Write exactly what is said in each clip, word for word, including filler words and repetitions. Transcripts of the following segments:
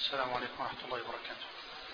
السلام عليكم ورحمة الله وبركاته.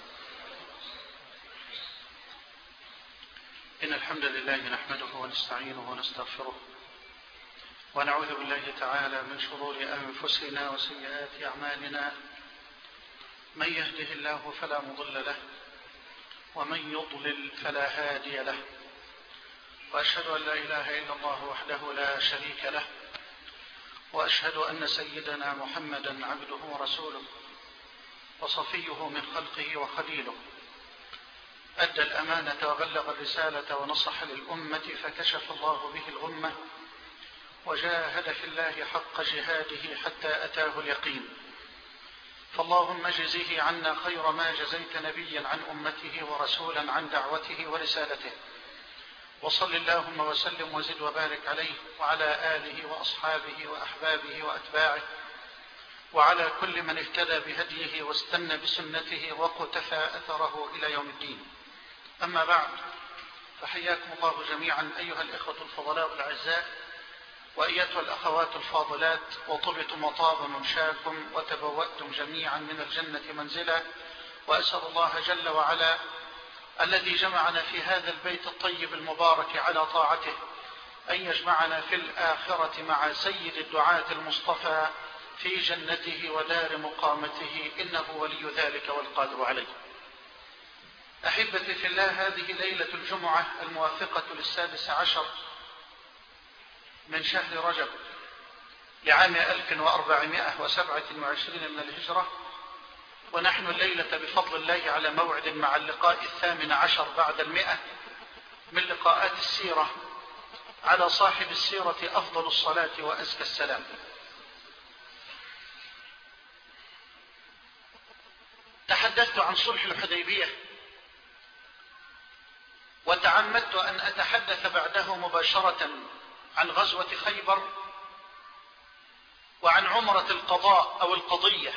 إن الحمد لله نحمده ونستعينه ونستغفره ونعوذ بالله تعالى من شرور أنفسنا وسيئات أعمالنا. من يهده الله فلا مضل له ومن يضلل فلا هادي له، وأشهد أن لا إله إلا الله وحده لا شريك له، وأشهد أن سيدنا محمدا عبده ورسوله وصفيه من خلقه وخليله، أدى الأمانة وبلغ الرسالة ونصح للأمة فكشف الله به الغمة وجاهد في الله حق جهاده حتى أتاه اليقين. فاللهم اجزه عنا خير ما جزيت نبيا عن أمته ورسولا عن دعوته ورسالته، وصل اللهم وسلم وزد وبارك عليه وعلى آله وأصحابه وأحبابه وأتباعه وعلى كل من اهتدى بهديه واستنى بسنته وقتفى أثره إلى يوم الدين. أما بعد، فحياكم الله جميعا أيها الإخوة الفضلاء الأعزاء وأيتها الأخوات الفاضلات، وطبتم وطاب ممشاكم وتبوأتم جميعا من الجنة منزلا، وأسأل الله جل وعلا الذي جمعنا في هذا البيت الطيب المبارك على طاعته أن يجمعنا في الآخرة مع سيد الدعاة المصطفى في جنته ودار مقامته، إنه ولي ذلك والقادر عليه. أحبتي في الله، هذه ليلة الجمعة الموافقة للسادس عشر من شهر رجب لعام ألف وأربعمائة وسبعة وعشرين من الهجرة، ونحن الليلة بفضل الله على موعد مع اللقاء الثامن عشر بعد المئة من لقاءات السيرة على صاحب السيرة أفضل الصلاة وأزكى السلام. تحدثت عن صلح الحديبية، وتعمدت أن أتحدث بعده مباشرة عن غزوة خيبر وعن عمرة القضاء أو القضية،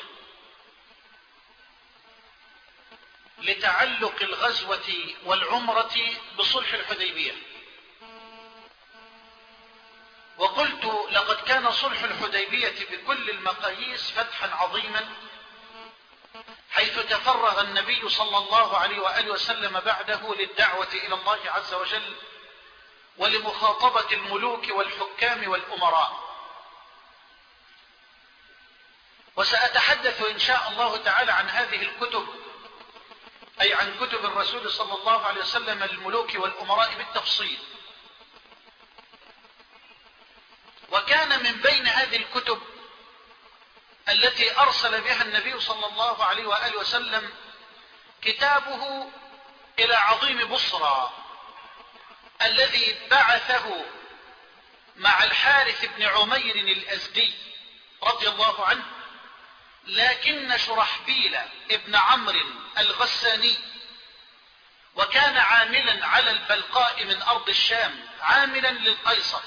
لتعلق الغزوة والعمرة بصلح الحديبية. وقلت لقد كان صلح الحديبية بكل المقاييس فتحا عظيما، حيث تفرغ النبي صلى الله عليه وآله وسلم بعده للدعوة إلى الله عز وجل ولمخاطبة الملوك والحكام والأمراء. وسأتحدث إن شاء الله تعالى عن هذه الكتب، أي عن كتب الرسول صلى الله عليه وسلم الملوك والأمراء بالتفصيل. وكان من بين هذه الكتب التي أرسل بها النبي صلى الله عليه وآله وسلم كتابه إلى عظيم بصرى الذي بعثه مع الحارث بن عمير الأزدي رضي الله عنه، لكن شرحبيل ابن عمرو الغساني، وكان عاملا على البلقاء من أرض الشام عاملا للقيصر،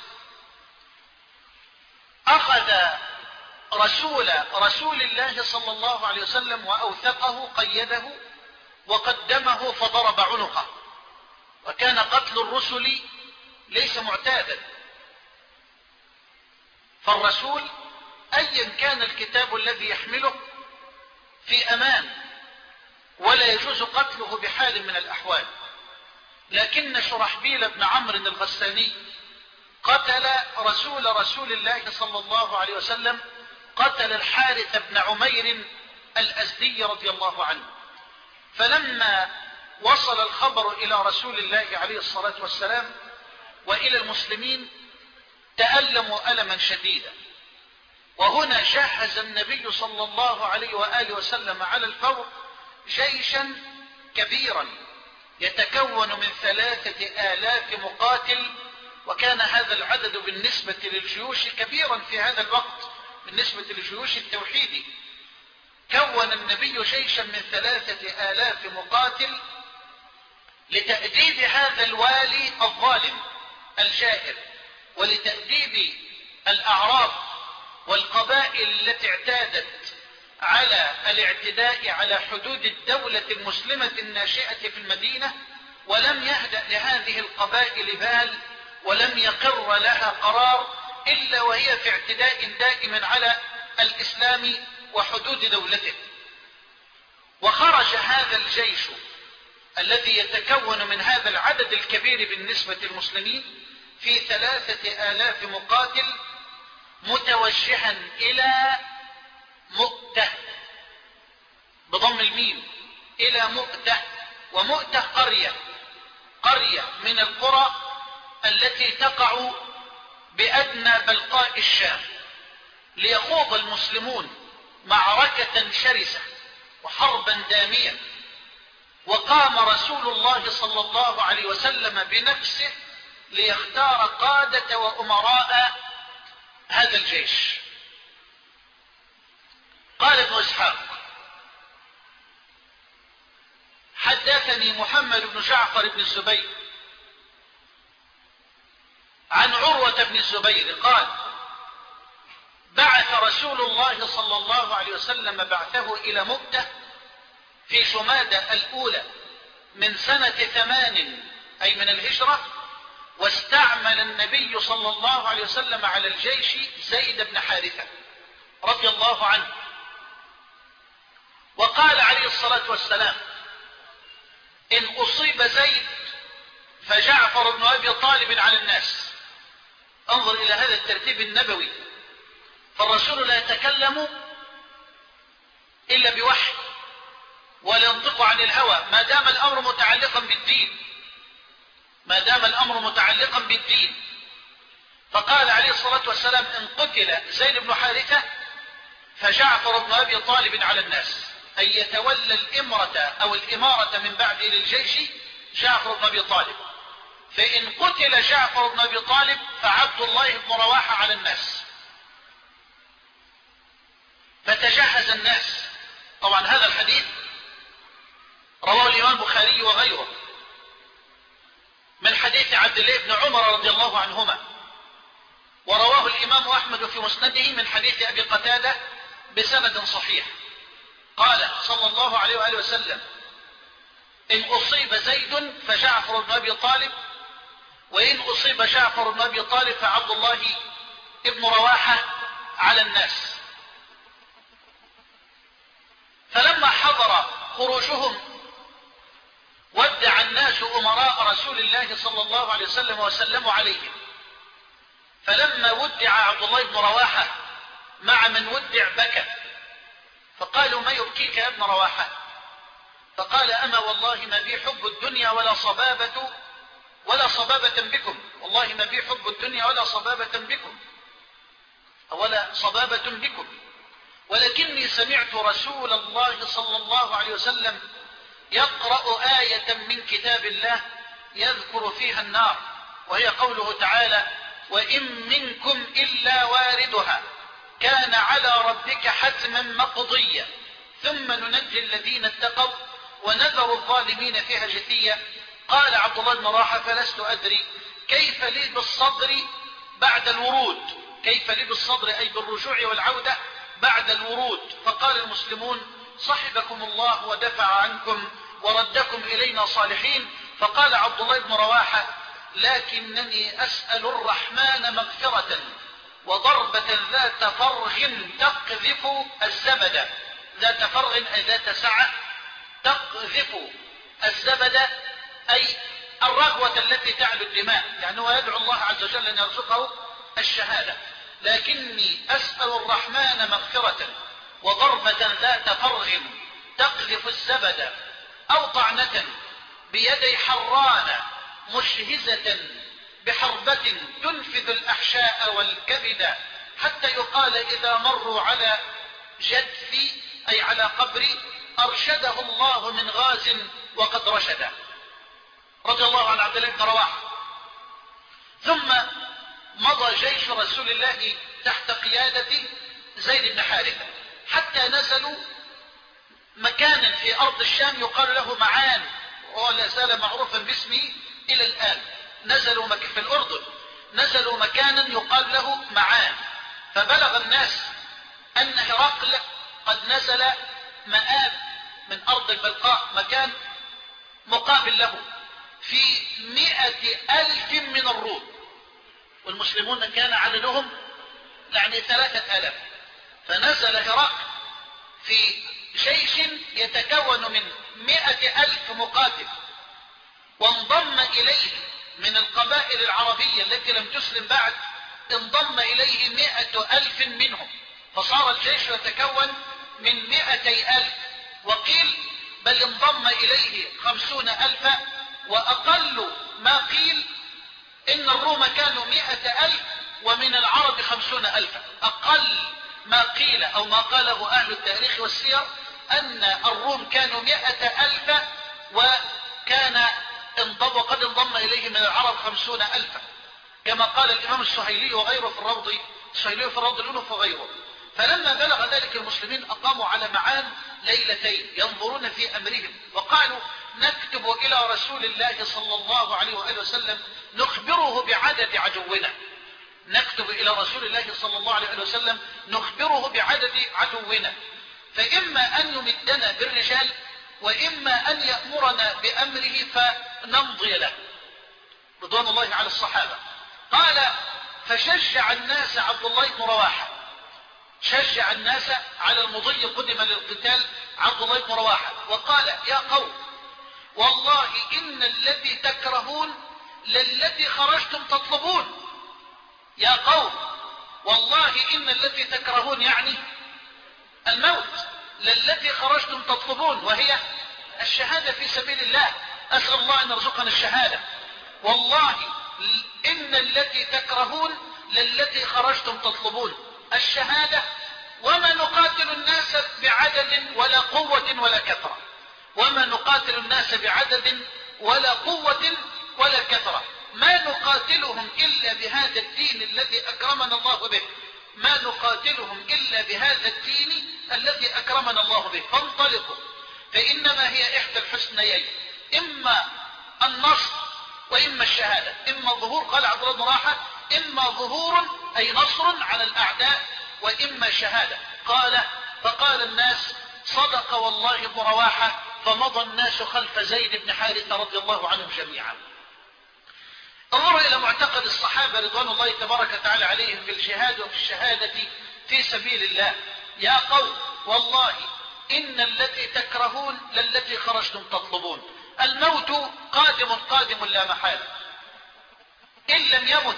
أخذ رسول رسول الله صلى الله عليه وسلم وأوثقه، قيده وقدمه فضرب عنقه. وكان قتل الرسل ليس معتادا، فالرسول أيا كان الكتاب الذي يحمله في أمان، ولا يجوز قتله بحال من الأحوال. لكن شرحبيل بن عمرو الغساني قتل رسول رسول الله صلى الله عليه وسلم، قتل الحارث بن عمير الأزدي رضي الله عنه. فلما وصل الخبر إلى رسول الله عليه الصلاة والسلام وإلى المسلمين تألموا ألما شديدا. وهنا جهز النبي صلى الله عليه وآله وسلم على الفور جيشا كبيرا يتكون من ثلاثة آلاف مقاتل، وكان هذا العدد بالنسبة للجيوش كبيرا في هذا الوقت بالنسبة لجيوش التوحيد. كون النبي جيشا من ثلاثة آلاف مقاتل لتأديب هذا الوالي الظالم الجائر، ولتأديب الأعراب والقبائل التي اعتادت على الاعتداء على حدود الدولة المسلمة الناشئة في المدينة، ولم يهدأ لهذه القبائل بال ولم يقر لها قرار إلا وهي في اعتداء دائم على الإسلام وحدود دولته. وخرج هذا الجيش الذي يتكون من هذا العدد الكبير بالنسبة للمسلمين في ثلاثة آلاف مقاتل متوجها إلى مؤتة بضم الميم، إلى مؤتة. ومؤتة قرية قرية من القرى التي تقع بأدنى بلقاء الشام، ليخوض المسلمون معركة شرسة وحربا دامية. وقام رسول الله صلى الله عليه وسلم بنفسه ليختار قادة وأمراء هذا الجيش. قال ابن إسحاق: حدثني محمد بن جعفر بن الزبير عن عروة بن الزبير قال: بعث رسول الله صلى الله عليه وسلم بعثه إلى مؤتة في جمادى الأولى من سنة ثمان أي من الهجرة، واستعمل النبي صلى الله عليه وسلم على الجيش زيد بن حارثة رضي الله عنه. وقال عليه الصلاة والسلام: إن أصيب زيد فجعفر بن أبي طالب على الناس. انظر إلى هذا الترتيب النبوي، فالرسول لا يتكلم إلا بوحي ولا ينطق عن الهوى ما دام الأمر متعلقا بالدين ما دام الأمر متعلقا بالدين فقال عليه الصلاة والسلام: إن قتل زيد بن حارثة فجعفر بن أبي طالب على الناس، أي يتولى الإمرة أو الإمارة من بعده للجيش جعفر بن أبي طالب. فإن قتل جعفر بن أبي طالب فعبد الله بن رواحة على الناس. فتجهز الناس. طبعا هذا الحديث رواه الإمام البخاري وغيره من حديث عبد الله بن عمر رضي الله عنهما، ورواه الإمام أحمد في مسنده من حديث أبي قتادة بسند صحيح. قال صلى الله عليه وآله وسلم: إن أصيب زيد فجعفر بن أبي طالب، وإن أصيب جعفر بن أبي طالب فعبد الله بن رواحة على الناس. فلما حضر خروجهم ودع الناس أمراء رسول الله صلى الله عليه وسلم وسلموا عليهم. فلما ودع عبد الله بن رواحة مع من ودع بكى، فقالوا: ما يبكيك يا ابن رواحة؟ فقال: أما والله ما بي حب الدنيا ولا صبابة ولا صبابة بكم، والله ما بي حب الدنيا ولا صبابة بكم ولا صبابة بكم، ولكني سمعت رسول الله صلى الله عليه وسلم يقرأ آية من كتاب الله يذكر فيها النار، وهي قوله تعالى: وإن منكم إلا واردها كان على ربك حتما مقضيا ثم ننجي الذين اتقوا ونذر الظالمين فيها جثيا. قال عبد الله بن رواحة: فلست أدري كيف لي بالصدر بعد الورود، كيف لي بالصدر أي بالرجوع والعودة بعد الورود. فقال المسلمون: صحبكم الله ودفع عنكم وردكم إلينا صالحين. فقال عبد الله بن رواحة: لكنني أسأل الرحمن مغفرة وضربة ذات فرغ تقذف الزبد. ذات فرغ أي ذات سعة، تقذف الزبد أي الرغوة التي تعلو الدماء، يعني هو يدعو الله عز وجل أن يرزقه الشهادة. لكني أسأل الرحمن مغفرة وضربة ذات فرغ تقذف الزبد أو طعنة بيدي حران مشهزة بحربة تنفذ الأحشاء والكبد، حتى يقال إذا مروا على جدثي أي على قبري أرشده الله من غاز وقد رشد. رضي الله عن عبد الله بن رواحة. ثم مضى جيش رسول الله تحت قيادة زيد بن حارثة حتى نزلوا مكانا في أرض الشام يقال له معان، وهو لا زال معروفا باسمه إلى الآن. نزلوا مك... في الأردن نزلوا مكانا يقال له معان. فبلغ الناس أن هرقل قد نزل مآب من أرض البلقاء، مكان مقابل له، في مئة ألف من الروم، والمسلمون كان عددهم يعني ثلاثة آلاف. فنزل هرقل في جيش يتكون من مئة ألف مقاتل وانضم إليه من القبائل العربية التي لم تسلم بعد، انضم إليه مئة ألف منهم، فصار الجيش يتكون من مئتي ألف. وقيل بل انضم إليه خمسون ألفا، وأقل ما قيل إن الروم كانوا مئة ألف ومن العرب خمسون ألفا. أقل ما قيل أو ما قاله أهل التاريخ والسير أن الروم كانوا مئة ألف وكان انضم وقد انضم إليه من العرب خمسون ألفا، كما قال الإمام السهيلي وغيره في الروض، السهيلي في الروض الأنف وغيره. فلما بلغ ذلك المسلمين أقاموا على معان ليلتين ينظرون في أمرهم، وقالوا نكتب إلى رسول الله صلى الله عليه وآله وسلم نخبره بعدد عدونا، نكتب إلى رسول الله صلى الله عليه وسلم نخبره بعدد عدونا، فإما أن يمدنا بالرجال وإما أن يأمرنا بأمره فنمضي له، رضوان الله على الصحابة. قال فشجع الناس عبد الله بن رواحة، شجع الناس على المضي، قدم للقتال عبد الله بن رواحة، وقال يا قوم والله إن الذي تكرهون للذي خرجتم تطلبون، يا قوم والله إن الذي تكرهون يعني الموت، للذي خرجتم تطلبون وهي الشهادة في سبيل الله، أسأل الله أن يرزقنا الشهادة. والله إن التي تكرهون للتي خرجتم تطلبون الشهادة، وما نقاتل الناس بعدد ولا قوة ولا كثرة، وما نقاتل الناس بعدد ولا قوة ولا كثرة، ما نقاتلهم إلا بهذا الدين الذي أكرمنا الله به، ما نقاتلهم إلا بهذا الدين الذي أكرمنا الله به، فانطلقوا فإنما هي إحدى الحسنيين، إما النصر وإما الشهادة، إما ظهور، قال عبد الله بن رواحة إما ظهور أي نصر على الأعداء وإما شهادة. قال فقال الناس صدق والله ابن رواحة، فمضى الناس خلف زيد بن حارثة رضي الله عنهم جميعا. انظروا إلى معتقد الصحابة رضوان الله تبارك وتعالى عليهم في الجهاد وفي الشهادة في سبيل الله. يا قوم والله إن التي تكرهون للتي خرجتم تطلبون، الموت قادم قادم لا محالة، إن لم يمت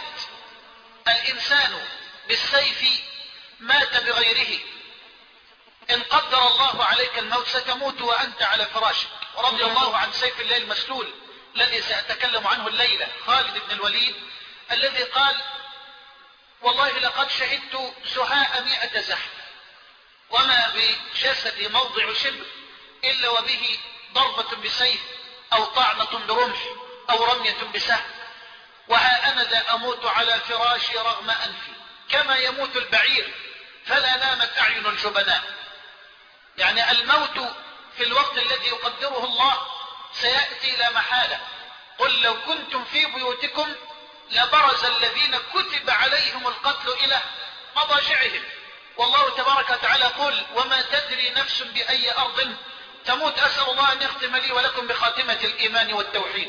الإنسان بالسيف مات بغيره، إن قدر الله عليك الموت ستموت وأنت على فراشك. ورضي الله عن سيف الله المسلول الذي سأتكلم عنه الليلة، خالد بن الوليد الذي قال والله لقد شهدت سهاء مئة زحف وما بجسدي موضع شبر إلا وبه ضربة بسيف أو طعنة برمح أو رمية بسهم، وها أنا ذا أموت على فراشي رغم أنفي كما يموت البعير فلا نامت أعين الجبناء. يعني الموت في الوقت الذي يقدره الله سيأتي لا محالة. قل لو كنتم في بيوتكم لبرز الذين كتب عليهم القتل إلى مضاجعهم، والله تبارك وتعالى قل وما تدري نفس بأي أرض تموت. أسأل الله أن يختم لي ولكم بخاتمة الإيمان والتوحيد.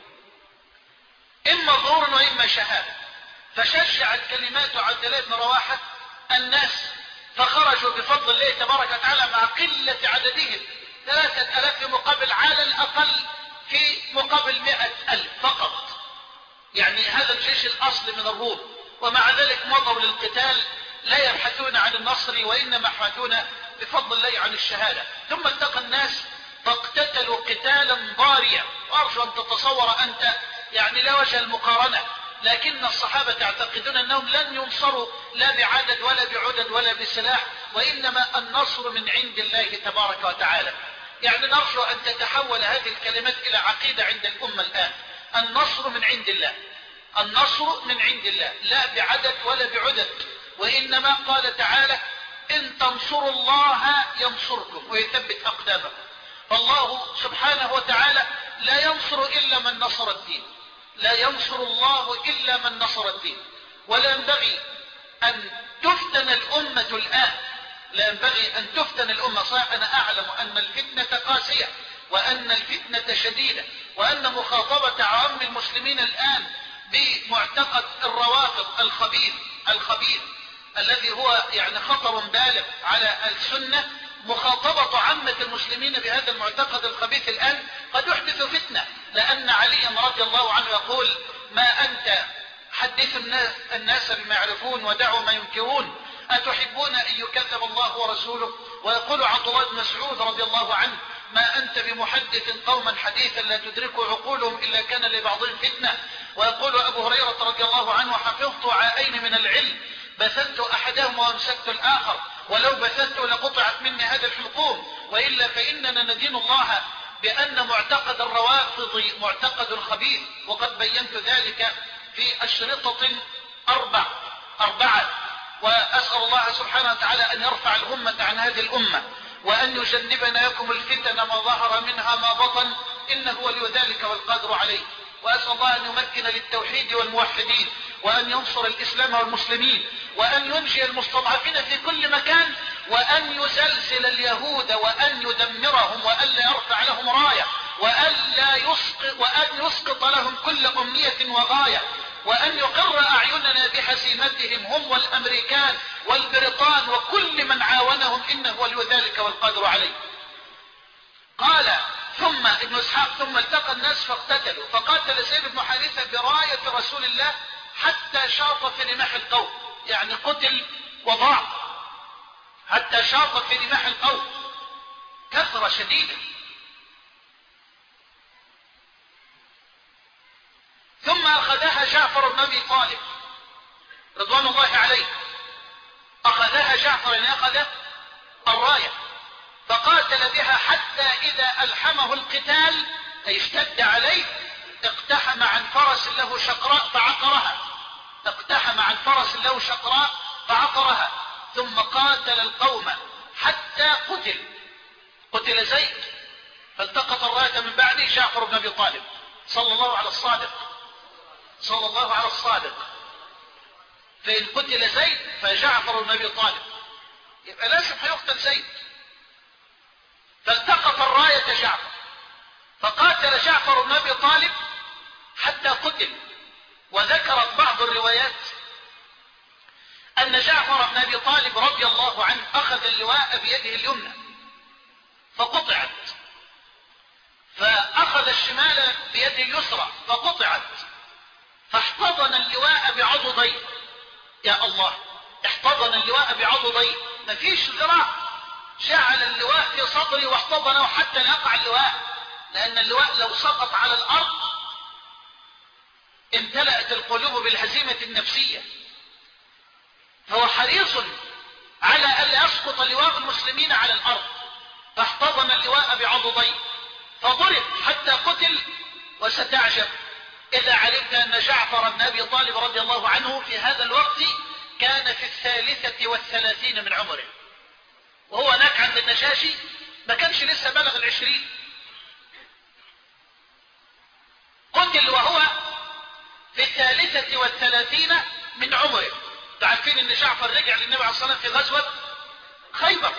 إما ظهور وإما شهادة. فشجعت كلمات عبد الله بن رواحة الناس فخرجوا بفضل الله تبارك وتعالى مع قلة عددهم، ثلاثة ألاف مقابل على الأقل في مقابل مئة ألف فقط، يعني هذا الجيش الأصلي من الروم، ومع ذلك مضوا للقتال لا يبحثون عن النصر وإنما يبحثون بفضل الله عن الشهادة. ثم التقى الناس فاقتتلوا قتالا ضاريا، وأرجو أن تتصور أنت يعني لا وجه المقارنة، لكن الصحابة يعتقدون أنهم لن ينصروا لا بعدد ولا بعدد ولا بسلاح، وإنما النصر من عند الله تبارك وتعالى. يعني نرجو أن تتحول هذه الكلمات إلى عقيدة عند الأمة الآن، النصر من عند الله، النصر من عند الله لا بعدد ولا بعدد، وإنما قال تعالى إن تنصروا الله ينصركم ويثبت أقدامكم. فالله سبحانه وتعالى لا ينصر إلا من نصر الدين، لا ينصر الله إلا من نصر الدين. ولا ينبغي أن تفتن الأمة الآن، لا ينبغي أن تفتن الأمة. صحيح أنا أعلم أن الفتنة قاسية وأن الفتنة شديدة، وأن مخاطبة عوام المسلمين الآن بمعتقد الروافض الخبيث الخبيث الذي هو يعني خطر بالغ على السنة مخاطبة عامة المسلمين بهذا المعتقد الخبيث الآن قد يحدث فتنة، لأن عليا رضي الله عنه يقول: ما أنت حدث الناس بما يعرفون ودعوا ما ينكرون، أتحبون أن يكذب الله ورسوله؟ ويقول عبد الله بن مسعود رضي الله عنه: ما أنت بمحدث قوما حديثا لا تدرك عقولهم إلا كان لبعضهم فتنة. ويقول أبو هريرة رضي الله عنه: حفظت عائين من العلم، بثثت أحدهما وامسكت الآخر، ولو بثثت لقطعت مني هذا الحلقوم، وإلا فإننا ندين الله بأن معتقد الروافض معتقد خبيث، وقد بينت ذلك في أشرطة أربع أربعة وأسأل الله سبحانه وتعالى أن يرفع الغمة عن هذه الأمة، وأن يجنبنا لكم الفتن ما ظهر منها ما بطن، إنه ولي ذلك والقادر عليه. وأسأل الله أن يمكن للتوحيد والموحدين، وأن ينصر الإسلام والمسلمين، وأن ينجي المستضعفين في كل مكان، وأن يزلزل اليهود وأن يدمرهم، وأن لا يرفع لهم راية، وأن لا يسقط وأن يسقط لهم كل أمنية وغاية، وأن يقر أعيننا بحسيمتهم هم والأمريكان والبريطان وكل من عاونهم، إنه ولي ذلك والقادر عليه. قال ثم ابن اسحاق: ثم التقى الناس فاقتتلوا، فقاتل زيد بن حارثة براية رسول الله حتى شاط في رماح القوم، يعني قتل وضاع حتى شاط في رماح القوم، كثرة شديدة. ثم أخذها جعفر بن أبي طالب رضوان الله عليه، أخذها جعفر يعني أخذ الراية، فقاتل بها حتى إذا ألحمه القتال أي اشتد عليه، اقتحم عن فرس له شقراء فعقرها اقتحم عن فرس له شقراء فعقرها ثم قاتل القوم حتى قتل قتل زيد، فالتقط الراية من بعده جعفر بن أبي طالب صلى الله على الصادق صلى الله على الصادق فإن قتل زيد فجعفر بن أبي طالب، يبقى لازم هيقتل زيد. فالتقط الراية جعفر فقاتل جعفر بن أبي طالب حتى قتل. وذكرت بعض الروايات أن جعفر بن أبي طالب رضي الله عنه أخذ اللواء بيده اليمنى فقطعت، فأخذ الشمال بيده اليسرى فقطعت، فاحتضن اللواء بعضديه. يا الله، احتضن اللواء بعضديه، مفيش ذراع، جعل اللواء في صدري واحتضنه حتى لا يقع اللواء، لأن اللواء لو سقط على الأرض امتلأت القلوب بالهزيمة النفسية، فهو حريص على أن لا يسقط لواء المسلمين على الأرض، فاحتضن اللواء بعضديه فضرب حتى قتل. وستعجب إذا علمت أن جعفر بن أبي طالب رضي الله عنه في هذا الوقت كان في الثالثة والثلاثين من عمره، وهو هناك عند النجاشي ما كانش لسه بلغ العشرين، قتل وهو في الثالثة والثلاثين من عمره. تعرفين ان جعفر رجع للنبي عليه الصلاة والسلام في غزوة خيبر،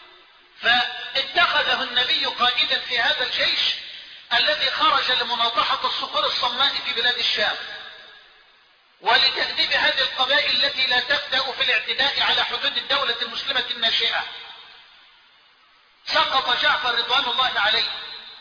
فاتخذه النبي قائدا في هذا الجيش الذي خرج لمناطحة الصقور الصماء في بلاد الشام، ولتأديب هذه القبائل التي لا تبدأ في الاعتداء على حدود الدولة المسلمة الناشئة. سقط جعفر رضوان الله عليه،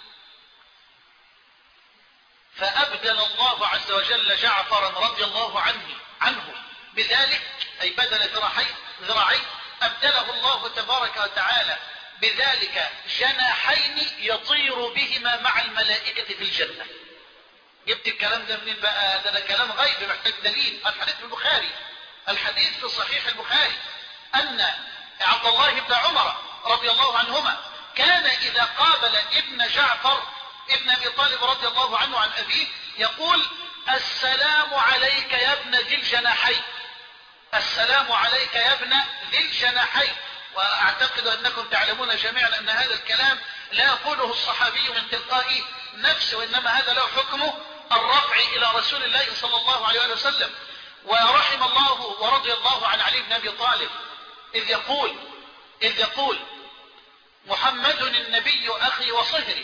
فأبدل الله عز وجل جعفرا رضي الله عنه عنه بذلك، أي بدل ذراعيه ذراعيه أبدله الله تبارك وتعالى بذلك جناحين يطير بهما مع الملائكة في الجنة. جبت الكلام ده منين بقى؟ ده, ده كلام غيب محتاج دليل. الحديث في البخاري، الحديث في صحيح البخاري أن عبد الله بن عمر رضي الله عنهما كان إذا قابل ابن جعفر ابن أبي طالب رضي الله عنه عن أبيه يقول: السلام عليك يا ابن ذي الجناحين، السلام عليك يا ابن ذي الجناحين. وأعتقد أنكم تعلمون جميعا أن هذا الكلام لا يقوله الصحابي من تلقاء نفسه، وإنما هذا له حكمه الرفع إلى رسول الله صلى الله عليه وسلم. ورحم الله ورضي الله عن علي بن أبي طالب إذ يقول إذ يقول محمد النبي أخي وصهري،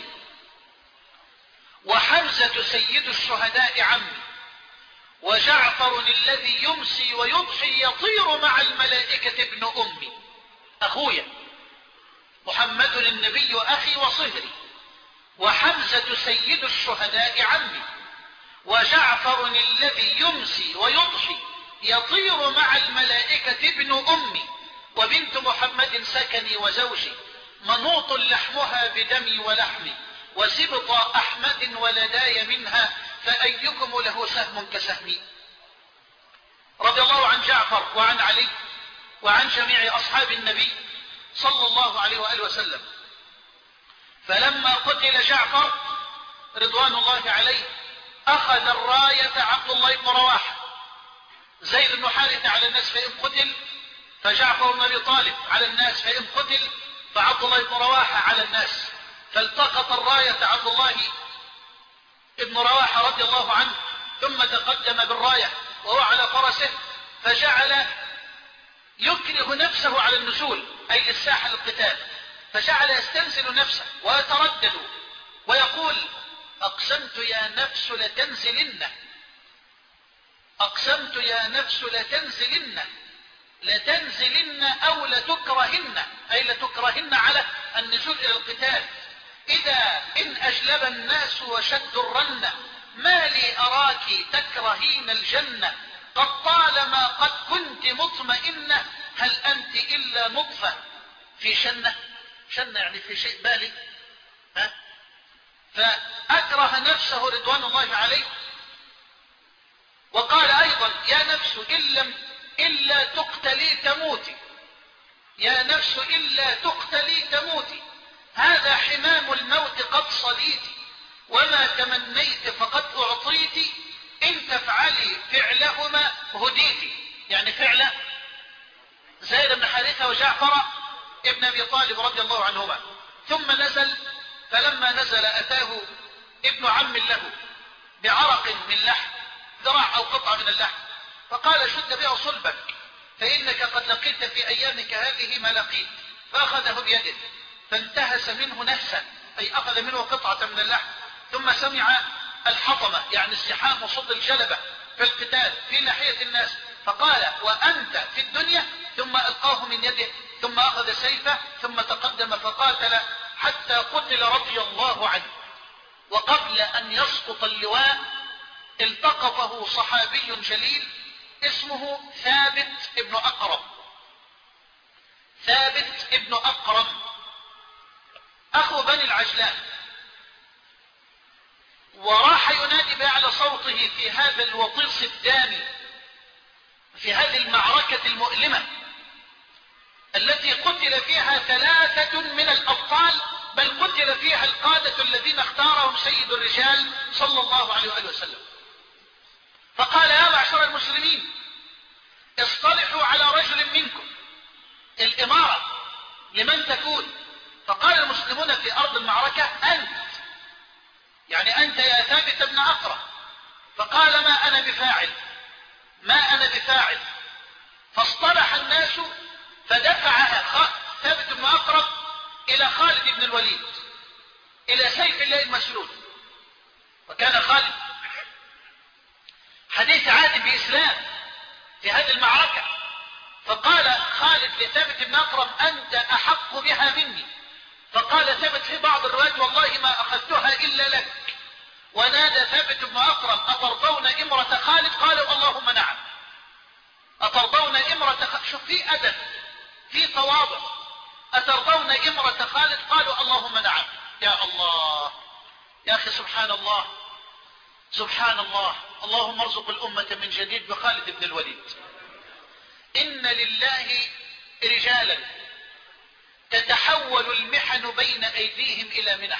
وحمزة سيد الشهداء عمي، وجعفر الذي يمسي ويضحي يطير مع الملائكة ابن أمي. أخويا محمد النبي أخي وصهري، وحمزة سيد الشهداء عمي، وجعفر الذي يمسي ويضحي يطير مع الملائكة ابن أمي، وبنت محمد سكني وزوجي، منوط لحمها بدمي ولحمي، وسبط أحمد ولداي منها، فأيكم له سهم كسهمي. رضي الله عن جعفر وعن علي وعن جميع أصحاب النبي صلى الله عليه وآله وسلم. فلما قتل جعفر رضوان الله عليه أخذ الراية عبد الله بن رواحة. زيد بن حارثة على الناس فإن قتل، فجعفر بن أبي طالب على الناس فإن قتل، فعبد الله بن رواحة على الناس. فالتقط الراية عبد الله بن رواحة رضي الله عنه، ثم تقدم بالراية وهو على فرسه، فجعل يكره نفسه على النزول أي للساحة للقتال، فجعل يستنزل نفسه ويتردد ويقول: أقسمت يا نفس لتنزلن، أقسمت يا نفس لتنزلن، لتنزلن أو لتكرهن، أي لتكرهن على النزول إلى القتال. إذا إن أجلب الناس وشد الرن، ما لي أراك تكرهين الجنة، قد طالما قد كنت مطمئنة، هل أنت إلا نطفة في شنة. شنة يعني في شيء بالي. ها؟ فأكره نفسه رضوان الله عليه. وقال أيضا: يا نفس إن لم إلا تقتلي تموتي، يا نفس إلا تقتلي تموتي، هذا حمام الموت قد صليتي، وما تمنيت فقد أعطيتي، إن تفعلي فعلهما هديتي. يعني فعل زيد بن حارثة وجعفر ابن أبي طالب رضي الله عنهما. ثم نزل، فلما نزل أتاه ابن عم له بعرق من لحم، ذراع أو قطعة من اللحم، فقال: شد بها صلبك، فإنك قد لقيت في أيامك هذه ما لقيت. فأخذه بيده فانتهس منه نفسا، أي أخذ منه قطعة من اللحم. ثم سمع الحطمة يعني الزحام وصد الجلبة في القتال في ناحية الناس، فقال: وأنت في الدنيا. ثم ألقاه من يده، ثم أخذ سيفه، ثم تقدم فقاتل حتى قتل رضي الله عنه. وقبل أن يسقط اللواء التقطه صحابي جليل اسمه ثابت ابن أقرم. ثابت ابن أقرم أخو بني العجلان، وراح ينادي بأعلى صوته في هذا الوطيس الدامي، في هذه المعركة المؤلمة التي قتل فيها ثلاثة من الأبطال، بل قتل فيها القادة الذين اختارهم سيد الرجال صلى الله عليه وآله وسلم. فقال: يا معشر المسلمين، اصطلحوا على رجل منكم، الإمارة لمن تكون؟ فقال المسلمون في أرض المعركة: أنت، يعني أنت يا ثابت بن أقرم. فقال: ما أنا بفاعل، ما أنا بفاعل. فاصطلح الناس فدفعها ثابت بن أقرم إلى خالد بن الوليد، إلى سيف الله المسلول. وكان خالد حديث عهد بإسلام في هذه المعركة. فقال خالد لثابت بن أقرم: أنت أحق بها مني. فقال ثابت في بعض الروايات: والله ما أخذتها إلا لك. ونادى ثابت بن أقرم: أترضون إمرة خالد؟ قالوا: اللهم نعم. أترضون إمرة خالد؟ شوف في أدب، في تواضع. أترضون إمرة خالد؟ قالوا: اللهم نعم. يا الله يا أخي، سبحان الله سبحان الله. اللهم ارزق الأمة من جديد بخالد بن الوليد. إن لله رجالا تتحول المحن بين أيديهم إلى منح.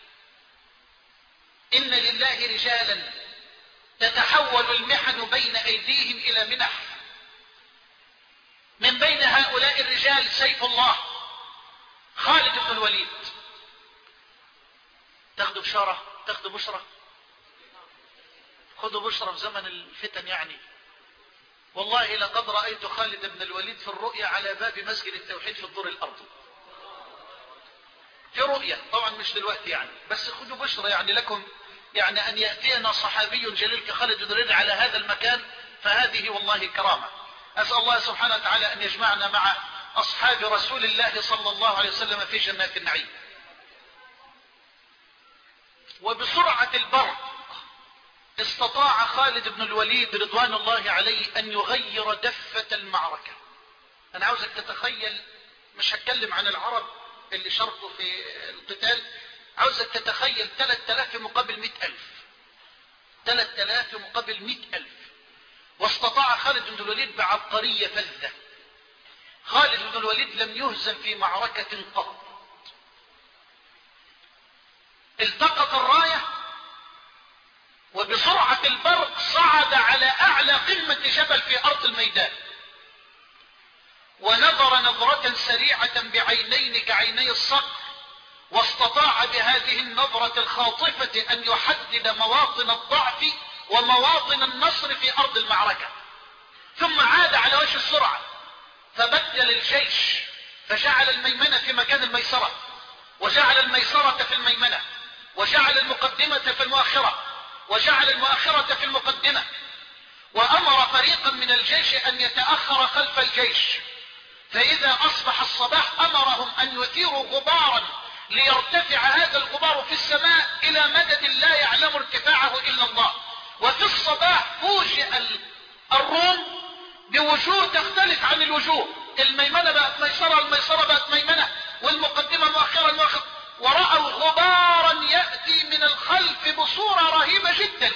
إن لله رجالا تتحول المحن بين أيديهم إلى منح. من بين هؤلاء الرجال سيف الله خالد بن الوليد. تاخذوا بشارة، تاخذوا بشرة، خذوا بشرة في زمن الفتن. يعني والله لقد رأيت خالد بن الوليد في الرؤيا على باب مسجد التوحيد في الدور الأرضي، في رؤيا، طبعا مش دلوقتي يعني، بس خذوا بشرة يعني لكم، يعني أن يأتينا صحابي جليل كخالد بن الوليد على هذا المكان، فهذه والله كرامة. أسأل الله سبحانه وتعالى أن يجمعنا مع أصحاب رسول الله صلى الله عليه وسلم في جنات النعيم. وبسرعة البرق استطاع خالد بن الوليد رضوان الله عليه أن يغير دفة المعركة. أنا عاوزك تتخيل، مش هتكلم عن العرب اللي شاركوا في القتال، عاوزك تتخيل ثلاثة آلاف مقابل مئة ألف، ثلاثة آلاف مقابل مئة ألف. واستطاع خالد بن الوليد بعبقرية فذة. خالد بن الوليد لم يهزم في معركة قط. التقط الراية وبسرعة البرق صعد على أعلى قمة جبل في أرض الميدان، ونظر نظرة سريعة بعينين كعيني الصقر، واستطاع بهذه النظرة الخاطفة أن يحدد مواطن الضعف ومواطن النصر في أرض المعركة. ثم عاد على وجه السرعة فبدل الجيش، فجعل الميمنة في مكان الميسرة، وجعل الميسرة في الميمنة، وجعل المقدمة في المؤخرة، وجعل المؤخرة في المقدمة. وأمر فريقا من الجيش أن يتأخر خلف الجيش، فإذا أصبح الصباح أمرهم أن يثيروا غبارا ليرتفع هذا الغبار في السماء إلى مدد لا يعلم ارتفاعه إلا الله. وفي الصباح فوجئ الروم بوجوه تختلف عن الوجوه، الميمنة بقت ميسرة، الميسرة بقت ميمنة، والمقدمة مؤخرة المؤخرة، ورأوا غبارا يأتي من الخلف بصورة رهيبة جدا.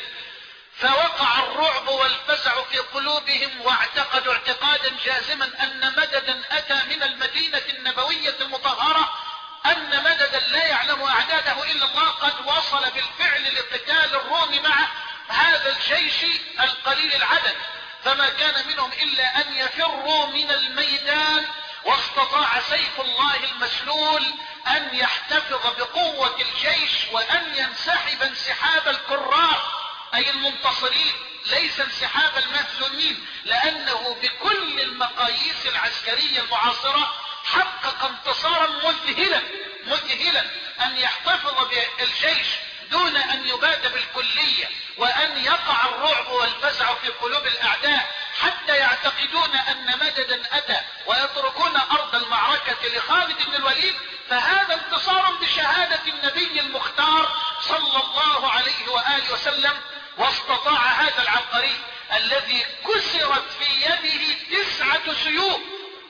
فوقع الرعب والفزع في قلوبهم، واعتقدوا اعتقادا جازما أن مددا أتى من المدينة النبوية المطهرة، أن مددا لا يعلم أعداده إلا الله قد وصل بالفعل لقتال الروم مع هذا الجيش القليل العدد. فما كان منهم إلا أن يفروا من الميدان، واستطاع سيف الله المسلول أن يحتفظ بقوة الجيش وأن ينسحب انسحاب الكرار أي المنتصرين، ليس انسحاب المهزومين، لأنه بكل المقاييس العسكرية المعاصرة حقق انتصارا مذهلا مذهلا أن يحتفظ بالجيش دون أن يباد بالكلية، وأن يقع الرعب والفزع في قلوب الأعداء حتى يعتقدون أن مددا أتى ويتركون أرض المعركة لخالد بن الوليد. فهذا انتصار بشهادة النبي المختار صلى الله عليه وآله وسلم. واستطاع هذا العبقري الذي كسرت في يده تسعة سيوف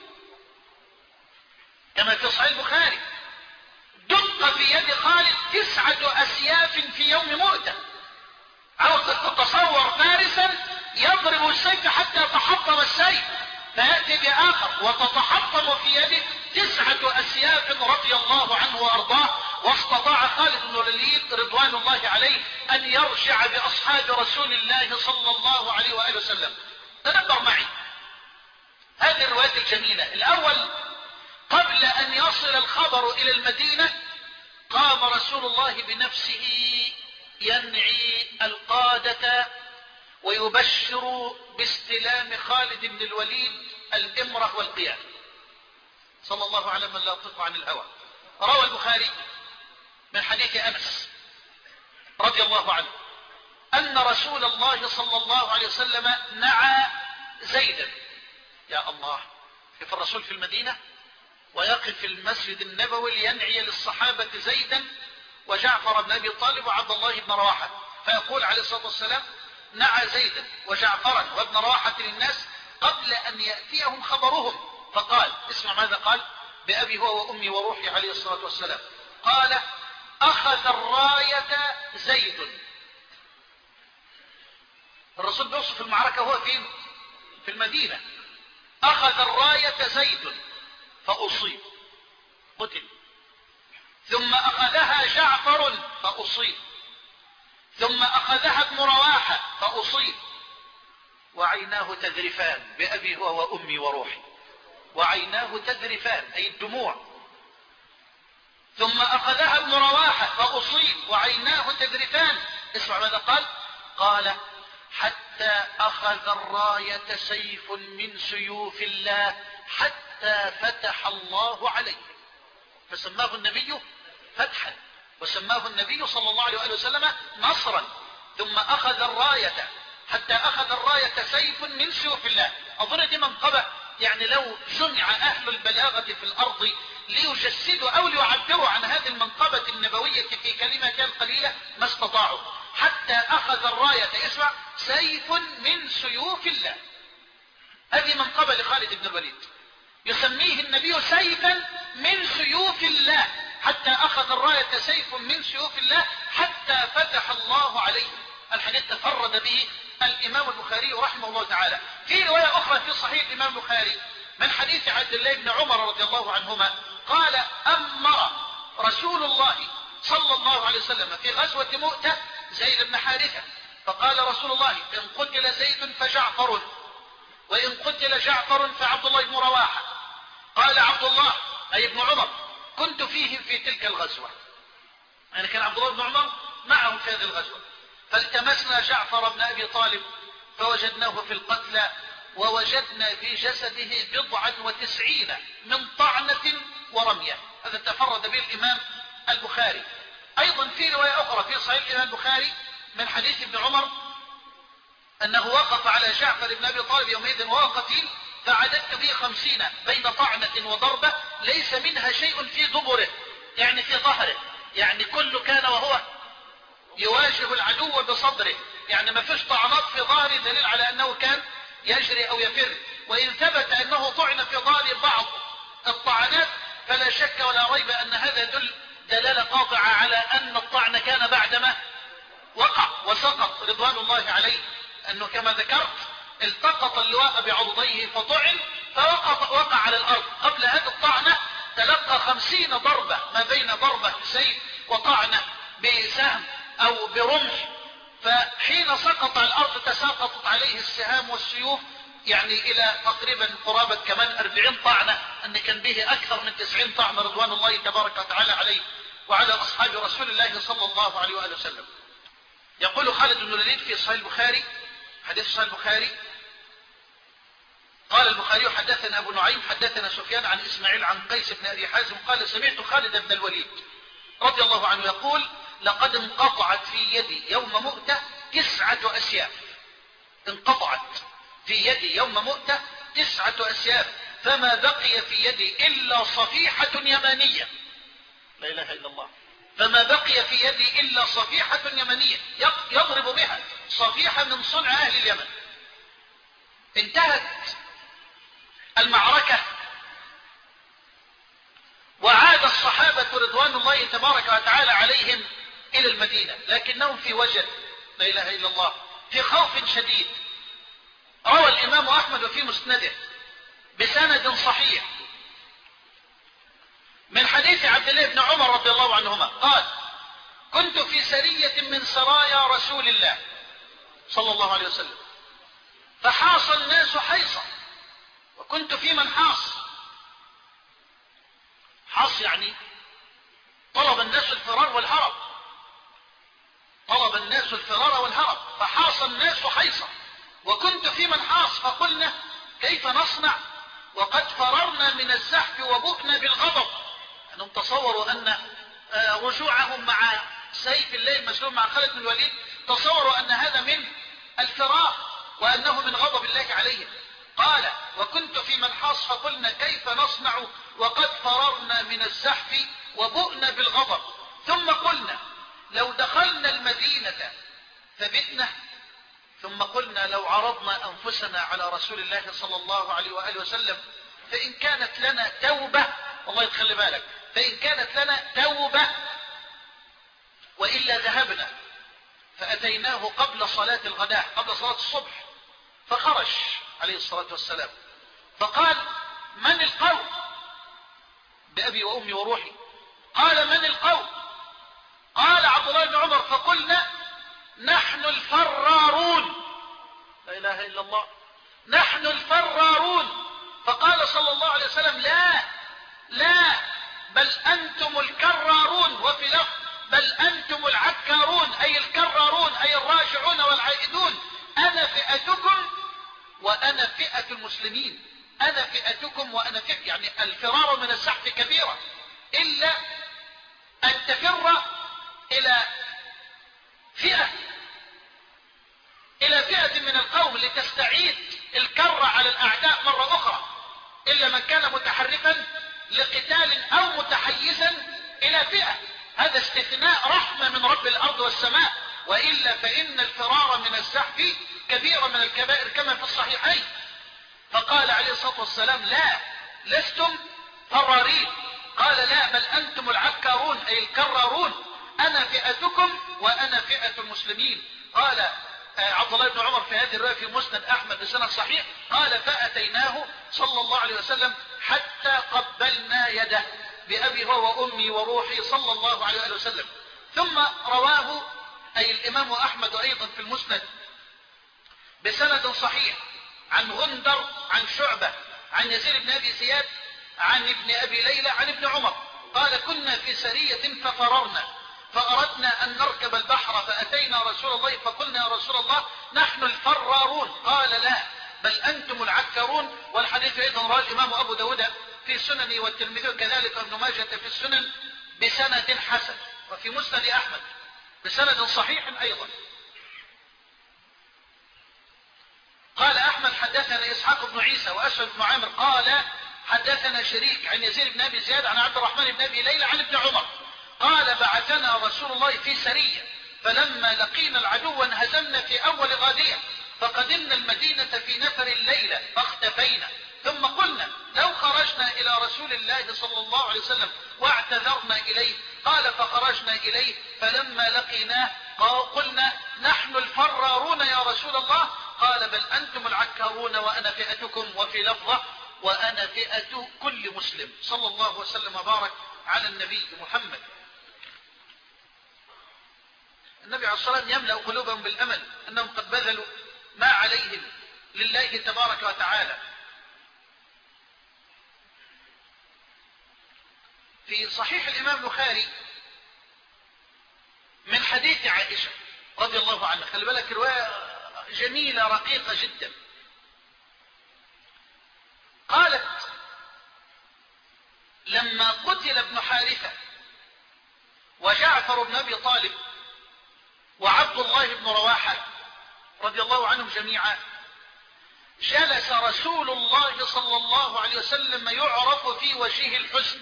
كما في صحيح البخاري، دق في يد خالد تسعة أسياف في يوم مؤتة. عاوز تتصور فارسا يضرب السيف حتى يتحطم السيف، فيأتي بآخر وتتحطم في يده تسعة أسياف رضي الله عنه وأرضاه. واستطاع خالد بن الوليد رضوان الله عليه أن يرجع بأصحاب رسول الله صلى الله عليه وآله وسلم. تدبر معي هذه الروايات الجميلة. الأول، قبل أن يصل الخبر إلى المدينة قام رسول الله بنفسه ينعي القادة ويبشر باستلام خالد بن الوليد الإمرة والقيادة صلى الله على من لا يطلق عن الهوى. روى البخاري من حديث أنس رضي الله عنه أن رسول الله صلى الله عليه وسلم نعى زيدا. يا الله، كيف الرسول في المدينة ويقف في المسجد النبوي لينعي للصحابة زيدا وجعفر بن أبي طالب وعبد الله بن رواحة، فيقول عليه الصلاة والسلام نعى زيدا وجعفرا وابن رواحة للناس قبل أن يأتيهم خبرهم، فقال، اسمع ماذا قال: بأبي هو وأمي وروحي عليه الصلاة والسلام، قال: أخذ الراية زيد. الرسول بيوصف المعركة هو فين؟ في المدينة. أخذ الراية زيد فأصيب قتل، ثم أخذها جعفر فأصيب، ثم أخذها ابن رواحة فأصيب، وعيناه تذرفان، بأبي هو وأمي وروحي، وعيناه تذرفان أي الدموع، ثم أخذها ابن رواحة فأصيب وعيناه تذرفان. اسمع ماذا قال: قال: حتى أخذ الراية سيف من سيوف الله حتى فتح الله عليه، فسماه النبي فتحا، وسماه النبي صلى الله عليه وسلم نصرا. ثم أخذ الراية، حتى أخذ الراية سيف من سيوف الله. أظن دي منقبة يعني لو جمع أهل البلاغة في الأرض ليجسدوا أو ليعبروا عن هذه المنقبة النبوية في كلمة كان قليلة ما استطاعوا، حتى أخذ الراية، اسمع، سيف من سيوف الله. هذه منقبة لخالد بن الوليد، يسميه النبي سيفا من سيوف الله، حتى أخذ الراية سيف من سيوف الله حتى فتح الله عليه. الحديث تفرد به الإمام البخاري رحمه الله تعالى. في رواية أخرى في صحيح الإمام البخاري من حديث عبد الله بن عمر رضي الله عنهما قال: أمر رسول الله صلى الله عليه وسلم في غزوة مؤتة زيد بن حارثة، فقال رسول الله: إن قتل زيد فجعفر، وإن قتل جعفر فعبد الله بن رواحة. قال عبد الله أي ابن عمر: كنت فيهم في تلك الغزوة، يعني كان عبد الله بن عمر معهم في هذه الغزوة. فالتمسنا جعفر بن أبي طالب فوجدناه في القتلى، ووجدنا في جسده بضعا وتسعين من طعنة ورمية. هذا تفرد به الإمام البخاري. أيضا في رواية أخرى في صحيح الإمام البخاري من حديث ابن عمر أنه وقف على جعفر بن أبي طالب يومئذ وهو قتيل، فعددت به خمسين بين طعنة وضربة ليس منها شيء في دبره، يعني في ظهره، يعني كل كان وهو يواجه العدو بصدره، يعني ما فيش طعنات في ظهره دليل على أنه كان يجري أو يفر. وإن ثبت أنه طعن في ظهر بعض الطعنات فلا شك ولا ريب أن هذا يدل دلالة قاطعة على أن الطعن كان بعدما وقع وسقط رضوان الله عليه، أنه كما ذكرت التقط اللواء بعضديه فطعن فوقع وقع على الأرض. قبل هذه الطعنة تلقى خمسين ضربة ما بين ضربة بسيف وطعنة بسهم أو برمح، فحين سقط على الأرض تساقطت عليه السهام والسيوف، يعني إلى تقريبا قرابة كمان أربعين طعنة، أن كان به أكثر من تسعين طعنة رضوان الله تبارك وتعالى عليه وعلى أصحاب رسول الله صلى الله عليه وآله وسلم. يقول خالد بن الوليد في صحيح البخاري، حديث صحيح البخاري، قال البخاري: حدثنا أبو نعيم حدثنا سفيان عن إسماعيل عن قيس بن أبي حازم قال: سمعت خالد بن الوليد رضي الله عنه يقول: لقد انقطعت في يدي يوم مؤتة تسعة أسياف. انقطعت في يدي يوم مؤتة تسعة أسياف، فما بقي في يدي إلا صفيحة يمانية. لا إله إلا الله. فما بقي في يدي إلا صفيحة يمانية يضرب بها، صفيحة من صنع أهل اليمن. انتهت المعركة وعاد الصحابة رضوان الله تبارك وتعالى عليهم إلى المدينة، لكنهم في وجل، لا إله إلا الله، في خوف شديد. روى الإمام أحمد في مسنده بسند صحيح من حديث عبد الله بن عمر رضي الله عنهما قال: كنت في سرية من سرايا رسول الله صلى الله عليه وسلم، فحاص الناس حيصا، وكنت في من حاص. حاص يعني طلب الناس الفرار والهرب، طلب الناس الفرار والهرب، فحاص الناس حيصا وكنت في من حاص، فقلنا: كيف نصنع وقد فررنا من الزحف وبؤنا بالغضب. أنهم تصوروا أن رجوعهم مع سيف الله المسلول مع خالد بن الوليد، تصوروا أن هذا من الفرار وأنه من غضب الله عليهم. قال: وكنت في من حاص فقلنا: كيف نصنع وقد فررنا من الزحف وبؤنا بالغضب. ثم قلنا: لو دخلنا المدينة فبتنا. ثم قلنا: لو عرضنا أنفسنا على رسول الله صلى الله عليه وآله وسلم فإن كانت لنا توبة، والله يتخلي بالك، فإن كانت لنا توبة وإلا ذهبنا. فأتيناه قبل صلاة الغداء، قبل صلاة الصبح، فخرج عليه الصلاة والسلام فقال: من القوم؟ بأبي وأمي وروحي. قال: من القوم؟ قال عبد الله بن عمر: فقلنا: نحن الفرارون. لا إله إلا الله، نحن الفرارون. فقال صلى الله عليه وسلم: لا لا، بل أنتم الكرارون. وفي لفظ: بل أنتم العكارون، أي الكرارون، أي الراجعون والعائدون. أنا فئتكم وأنا فئة المسلمين، أنا فئتكم وأنا فئة، يعني الفرار من الزحف كبيرة، إلا أن تفر إلى فئة إلى فئة من القوم لتستعيد الكرة على الأعداء مرة أخرى. إلا من كان متحرفا لقتال أو متحيزا إلى فئة. هذا استثناء رحمة من رب الأرض والسماء، وإلا فإن الفرار من الزحف كبيرة من الكبائر كما في الصحيحين. فقال عليه الصلاة والسلام: لا، لستم فرارين. قال: لا، بل أنتم العكارون أي الكرارون، أنا فئتكم وأنا فئة المسلمين. قال عبد الله بن عمر في هذه الرواية في مسند أحمد بسند صحيح، قال: فأتيناه صلى الله عليه وسلم حتى قبلنا يده بأبي هو وأمي وروحي صلى الله عليه وسلم. ثم رواه أي الإمام أحمد أيضا في المسند بسند صحيح عن غندر عن شعبة عن يزيد بن أبي زياد عن ابن أبي ليلى عن ابن عمر قال: كنا في سرية ففررنا فأردنا أن نركب البحر فأتينا رسول الله فقلنا: يا رسول الله، نحن الفرارون. قال: لا، بل أنتم العكرون. والحديث أيضا رواه الإمام أبو داود في سننه والترمذي كذلك ابن ماجه في السنن بسند حسن، وفي مسند أحمد بسند صحيح أيضا. قال أحمد: حدثنا إسحاق بن عيسى وأسود بن عامر قال: حدثنا شريك عن يزيد بن أبي زياد عن عبد الرحمن بن أبي ليلى عن ابن عمر قال: بعثنا رسول الله في سرية فلما لقينا العدو انهزمنا في أول غادية فقدمنا المدينة في نفر الليلة فاختفينا، ثم قلنا: لو خرجنا إلى رسول الله صلى الله عليه وسلم واعتذرنا إليه. قال: فخرجنا إليه فلما لقيناه قلنا: نحن الفرارون يا رسول الله. قال: بل أنتم العكارون وأنا فئتكم. وفي لفظة: وأنا فئة كل مسلم. صلى الله وسلم وبارك على النبي محمد. النبي عليه الصلاة والسلام يملأ قلوبهم بالأمل أنهم قد بذلوا ما عليهم لله تبارك وتعالى. في صحيح الإمام البخاري من حديث عائشة رضي الله عنها، خلي بالك رواية جميلة رقيقة جدا. قالت: لما قتل ابن حارثة وجعفر بن أبي طالب وعبد الله بن رواحة رضي الله عنهم جميعا، جلس رسول الله صلى الله عليه وسلم يعرف في وجهه الحزن.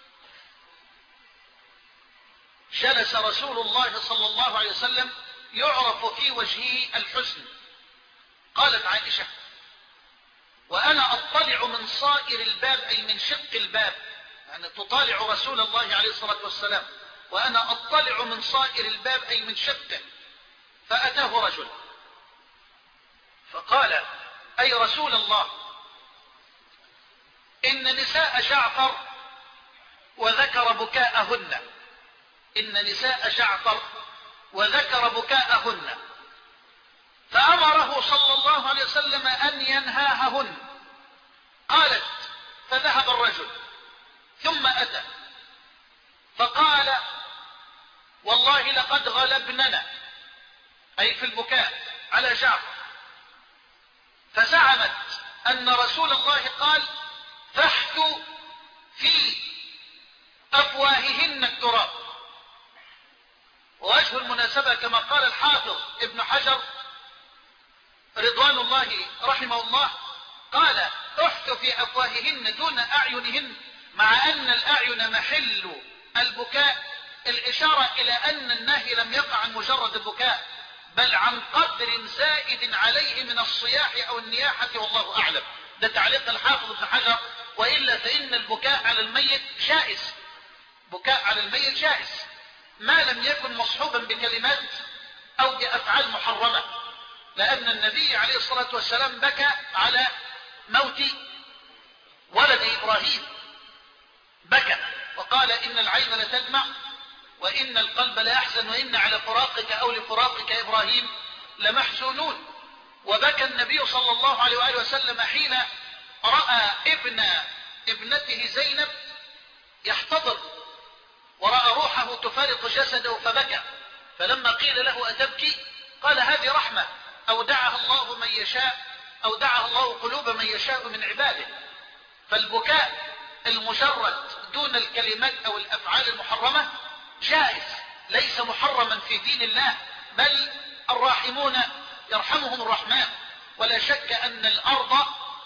جلس رسول الله صلى الله عليه وسلم يعرف في وجهه الحزن. قالت عائشة: وأنا أطلع من صائر الباب أي من شق الباب، يعني تطالع رسول الله عليه الصلاة والسلام، وأنا أطلع من صائر الباب أي من شقه. فأتاه رجل فقال: أي رسول الله، إن نساء جعفر وذكر بكاءهن إن نساء جعفر وذكر بكاءهن فأمره صلى الله عليه وسلم أن ينهاهن. قالت: فذهب الرجل ثم أتى فقال: والله لقد غلبننا، أي في البكاء على جعفر. فزعمت أن رسول الله قال: فاحثوا في أفواههن التراب. ووجه المناسبة كما قال الحافظ ابن حجر رضوان الله رحمه الله، قال: احثوا في أفواههن دون أعينهن، مع أن الأعين محل البكاء، الإشارة إلى أن النهي لم يقع عن مجرد البكاء، بل عن قدر زائد عليه من الصياح أو النياحة، والله أعلم. ده تعليق الحافظ ابن حجر. وإلا فإن البكاء على الميت جائز، بكاء على الميت جائز ما لم يكن مصحوبا بكلمات أو بأفعال محرمة، لأن النبي عليه الصلاة والسلام بكى على موت ولد إبراهيم، بكى وقال: إن العين لتدمع وإن القلب لا يحزن وإن على فراقك أو لفراقك إبراهيم لمحزونون. وبكى النبي صلى الله عليه وآله وسلم حين رأى ابن ابنته زينب يحتضر ورأى روحه تفارق جسده فبكى. فلما قيل له: أتبكي؟ قال: هذه رحمة أودعها الله من يشاء، أودعها الله قلوب من يشاء من عباده. فالبكاء المجرد دون الكلمات أو الأفعال المحرمة جائز، ليس محرما في دين الله، بل الراحمون يرحمهم الرحمن. ولا شك أن الأرض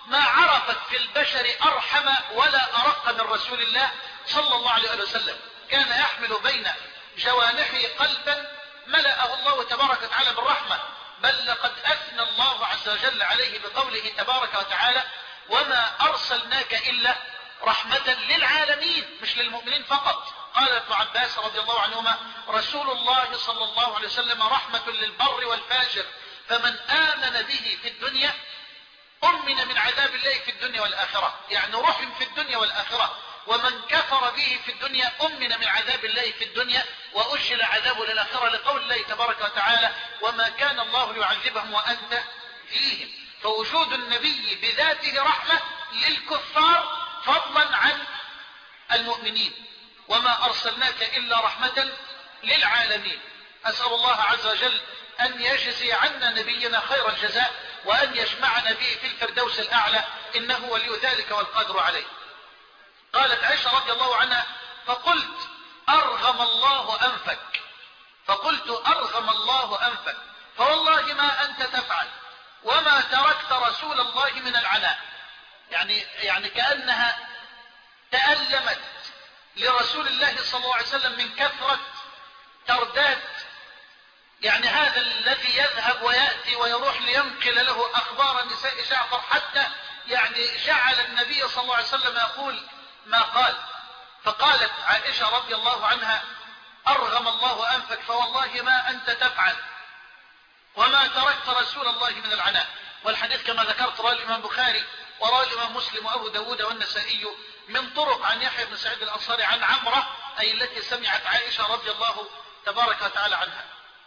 ما عرفت في البشر أرحم ولا أرق من رسول الله صلى الله عليه وسلم. كان يحمل بين جوانحه قلبا ملأه الله تبارك وتعالى بالرحمة، بل لقد أثنى الله عز وجل عليه بقوله تبارك وتعالى: وما أرسلناك إلا رحمة للعالمين، مش للمؤمنين فقط. قال ابن عباس رضي الله عنهما: رسول الله صلى الله عليه وسلم رحمة للبر والفاجر، فمن آمن به في الدنيا أمن من عذاب الله في الدنيا والآخرة، يعني رحم في الدنيا والآخرة. ومن كفر به في الدنيا أمن من عذاب الله في الدنيا وأجل عذابه للآخرة، لقول الله تبارك وتعالى: وما كان الله ليعذبهم وأنت فيهم. فوجود النبي بذاته رحمة للكفار فضلا عن المؤمنين. وما أرسلناك إلا رحمة للعالمين. أسأل الله عز وجل أن يجزي عنا نبينا خير الجزاء، وأن يجمعنا به في الفردوس الأعلى، إنه ولي ذلك والقادر عليه. قالت عائشة رضي الله عنها: فقلت أرغم الله أنفك فقلت أرغم الله أنفك فوالله ما أنت تفعل وما تركت رسول الله من العناء. يعني, يعني كأنها تألمت لرسول الله صلى الله عليه وسلم من كثرة ترداد، يعني هذا الذي يذهب ويأتي ويروح لينقل له أخبار نساء جعفر، حتى يعني جعل النبي صلى الله عليه وسلم يقول ما قال. فقالت عائشة رضي الله عنها: أرغم الله أنفك فوالله ما أنت تفعل وما تركت رسول الله من العناء. والحديث كما ذكرت رواه الإمام البخاري ورواه الإمام مسلم وأبو داود والنسائي من طرق عن يحيى بن سعيد الأنصاري عن عمرة، أي التي سمعت عائشة رضي الله تبارك وتعالى عنها.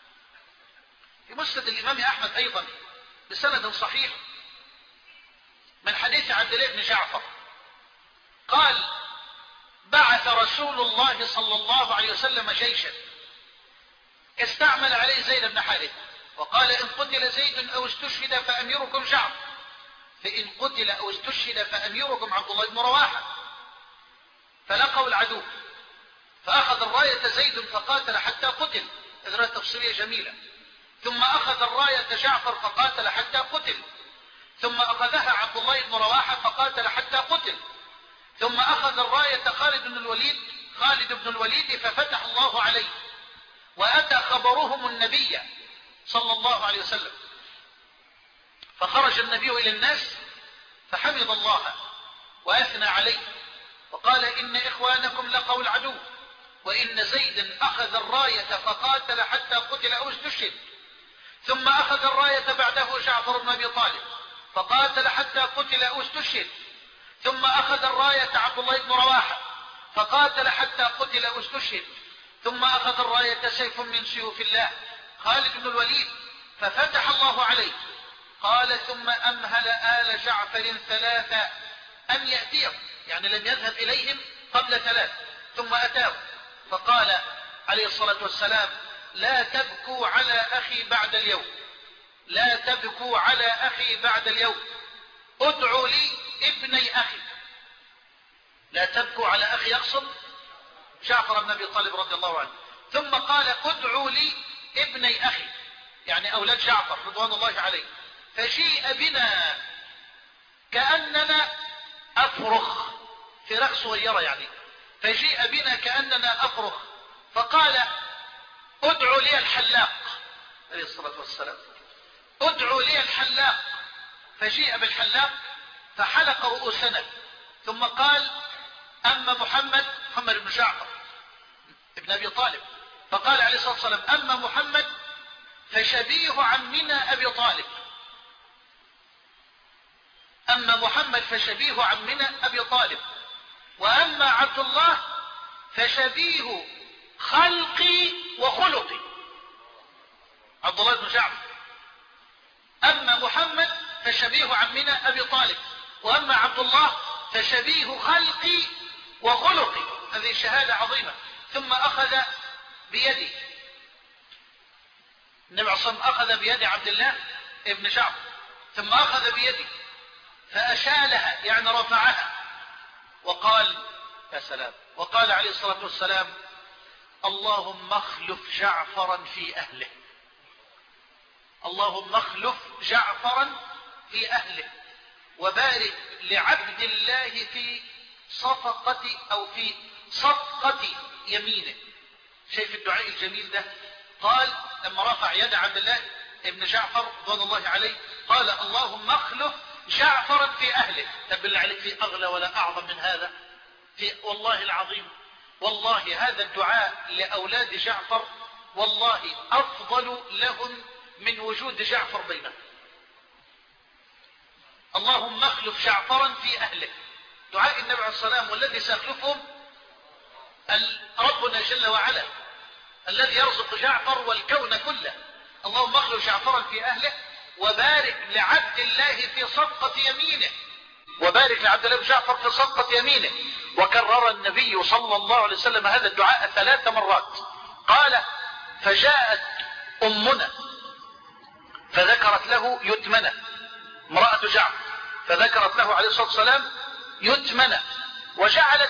في مسند الإمام أحمد أيضا بسند صحيح من حديث عبد الله بن جعفر قال: بعث رسول الله صلى الله عليه وسلم جيشا استعمل عليه زيد بن حارثة، وقال: إن قتل زيد أو استشهد فأميركم جعفر، فإن قتل أو استشهد فأميركم عبد الله بن رواحة. فلقوا العدو فأخذ الراية زيد فقاتل حتى قتل، إذن تفصيلية جميلة. ثم أخذ الراية جعفر فقاتل حتى قتل، ثم أخذها عبد الله بن رواحة فقاتل حتى قتل، ثم أخذ الراية خالد بن الوليد خالد بن الوليد ففتح الله عليه، وأتى خبرهم النبي صلى الله عليه وسلم، فخرج النبي إلى الناس فحمد الله وأثنى عليه وقال: إن إخوانكم لقوا العدو، وإن زيد أخذ الراية فقاتل حتى قتل أو استشهد، ثم أخذ الراية بعده جعفر بن أبي طالب فقاتل حتى قتل أو استشهد، ثم أخذ الراية عبد الله بن رواحة فقاتل حتى قتل أو استشهد، ثم أخذ الراية سيف من سيوف الله خالد بن الوليد ففتح الله عليه. قال: ثم أمهل آل جعفر ثلاثة أن يأتيهم، يعني لم يذهب إليهم قبل ثلاث، ثم أتاه فقال عليه الصلاة والسلام: لا تبكوا على أخي بعد اليوم لا تبكوا على أخي بعد اليوم ادعوا لي ابني أخي. لا تبكوا على أخي، يقصد جعفر بن أبي طالب رضي الله عنه. ثم قال: ادعوا لي ابني أخي، يعني أولاد جعفر رضوان الله عليه. فجيء بنا كأننا أفرخ، فراخ صغيرة يعني، فجيء بنا كأننا أفرخ، فقال: ادعوا لي الحلاق عليه الصلاة والسلام، ادعوا لي الحلاق. فجيء بالحلاق فحلق رؤوسنا، ثم قال: أما محمد محمد بن جعفر ابن أبي طالب، فقال عليه الصلاة والسلام: أما محمد فشبيه عمنا أبي طالب أما محمد فشبيه عمنا أبي طالب وأما عبد الله فشبيه خلقي وخلقي. عبد الله بن جعفر: أما محمد فشبيه عمنا أبي طالب وأما عبد الله فشبيه خلقي وخلقي. هذه شهادة عظيمة. ثم أخذ بيدي النبي عليه الصلاة والسلام، أخذ بيد عبد الله ابن جعفر، ثم أخذ بيدي فأشالها، يعني رفعها، وقال: يا سلام، وقال عليه الصلاة والسلام: اللهم اخلف جعفرا في أهله اللهم اخلف جعفرا في أهله وبارك لعبد الله في صفقة أو في صفقة يمينه. شايف الدعاء الجميل ده؟ قال لما رفع يد عبد الله ابن جعفر رضوان الله عليه قال اللهم اخلف جعفرا في أهله. طب بالله عليك في أغلى ولا أعظم من هذا؟ في والله العظيم، والله هذا الدعاء لأولاد جعفر والله أفضل لهم من وجود جعفر بينهم. اللهم اخلف جعفرا في أهله. دعاء النبي عليه الصلاة والسلام والذي سيخلفهم ربنا جل وعلا الذي يرزق جعفر والكون كله. اللهم اخلف جعفرا في أهله وبارك لعبد الله في صفقة يمينه. وبارك لعبد الله بن جعفر في صفقة يمينه. وكرر النبي صلى الله عليه وسلم هذا الدعاء ثلاث مرات. قال فجاءت أمنا فذكرت له يتمنى، امرأة جعفر فذكرت له عليه الصلاة والسلام يتمنى، وجعلت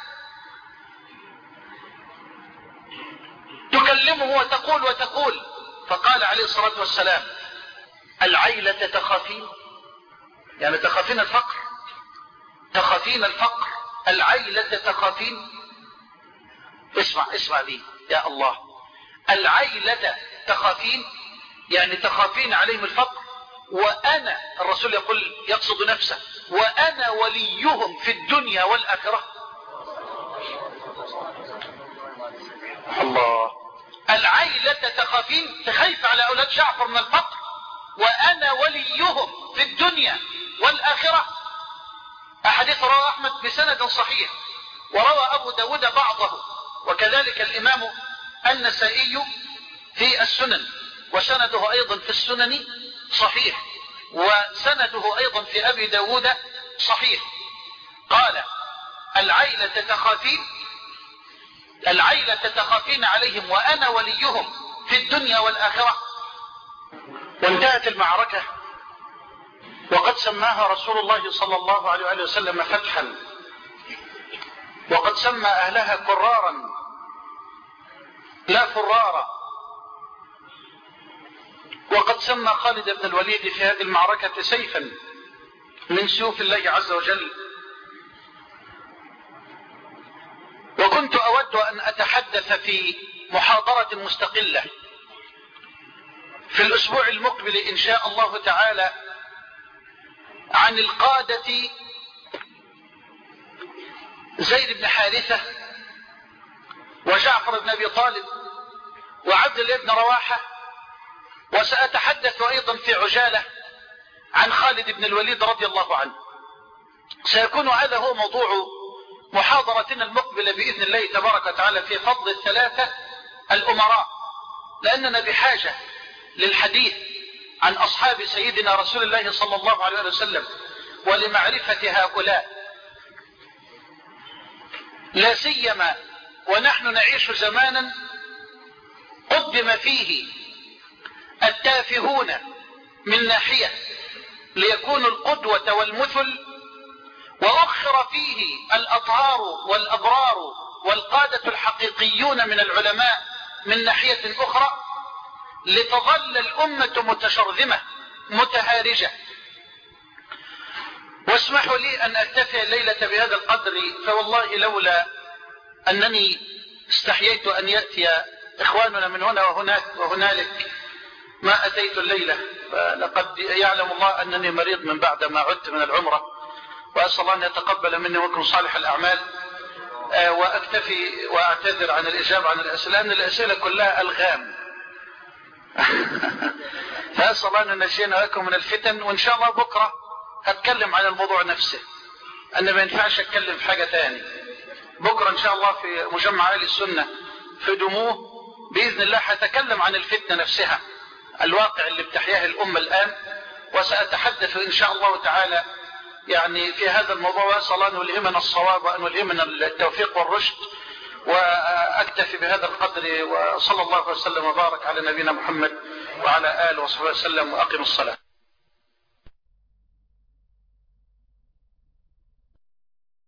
تكلمه وتقول وتقول فقال عليه الصلاة والسلام العيلة تخافين، يعني تخافين الفقر، تخافين الفقر، العيلة تخافين. اسمع اسمع دي يا الله، العيلة تخافين يعني تخافين عليهم الفقر، وأنا الرسول يقول يقصد نفسه وأنا وليهم في الدنيا والآخرة. الله، العيلة تخافين، تخاف على أولاد جعفر من الفقر، وأنا وليهم في الدنيا والآخرة. أحاديث رواه أحمد بسند صحيح، وروى أبو داود بعضه، وكذلك الإمام النسائي في السنن، وسنده أيضا في السنن صحيح، وسنده أيضا في أبي داود صحيح. قال العيلة تخافين، العيلة تخافين عليهم وأنا وليهم في الدنيا والآخرة. وانتهت المعركة وقد سماها رسول الله صلى الله عليه وآله وسلم فتحا، وقد سمى أهلها كرارا لا فرارا، وقد سمى خالد بن الوليد في هذه المعركة سيفا من سيوف الله عز وجل. وكنت أود أن أتحدث في محاضرة مستقلة في الأسبوع المقبل إن شاء الله تعالى عن القادة زيد بن حارثة وجعفر بن أبي طالب وعبد الله بن رواحة، وسأتحدث أيضا في عجالة عن خالد بن الوليد رضي الله عنه. سيكون هذا هو موضوع محاضرتنا المقبلة بإذن الله تبارك وتعالى في فضل الثلاثة الأمراء، لأننا بحاجة للحديث عن أصحاب سيدنا رسول الله صلى الله عليه وسلم ولمعرفة هؤلاء، لا سيما ونحن نعيش زمانا قدم فيه التافهون من ناحية ليكونوا القدوة والمثل، وأخر فيه الأطهار والأبرار والقادة الحقيقيون من العلماء من ناحية أخرى، لتظل الأمة متشرذمة متهارجة. واسمحوا لي أن أكتفي الليلة بهذا القدر، فوالله لولا أنني استحييت أن يأتي إخواننا من هنا وهناك وهنالك ما أتيت الليلة، فلقد يعلم الله أنني مريض من بعد ما عدت من العمرة، وأسأل الله أن يتقبل مني ومنكم صالح الأعمال. وأكتفي وأعتذر عن الإجابة عن الأسئلة لأن الأسئلة كلها ألغام فأسأل الله أن نجينا لكم من الفتن. وإن شاء الله بكرة هتكلم عن الموضوع نفسه، أن ما ينفعش أتكلم في حاجة تاني. بكرة إن شاء الله في مجمع أهل السنة في دموه بإذن الله هتكلم عن الفتنة نفسها، الواقع اللي بتحياه الأمة الآن، وسأتحدث إن شاء الله تعالى يعني في هذا الموضوع، وأسأل الله أن يلهمنا الصواب وأن يلهمنا التوفيق والرشد. وأكتفي بهذا القدر، وصلى الله وسلم وبارك على نبينا محمد وعلى آله وصحبه وسلم، وأقم الصلاة.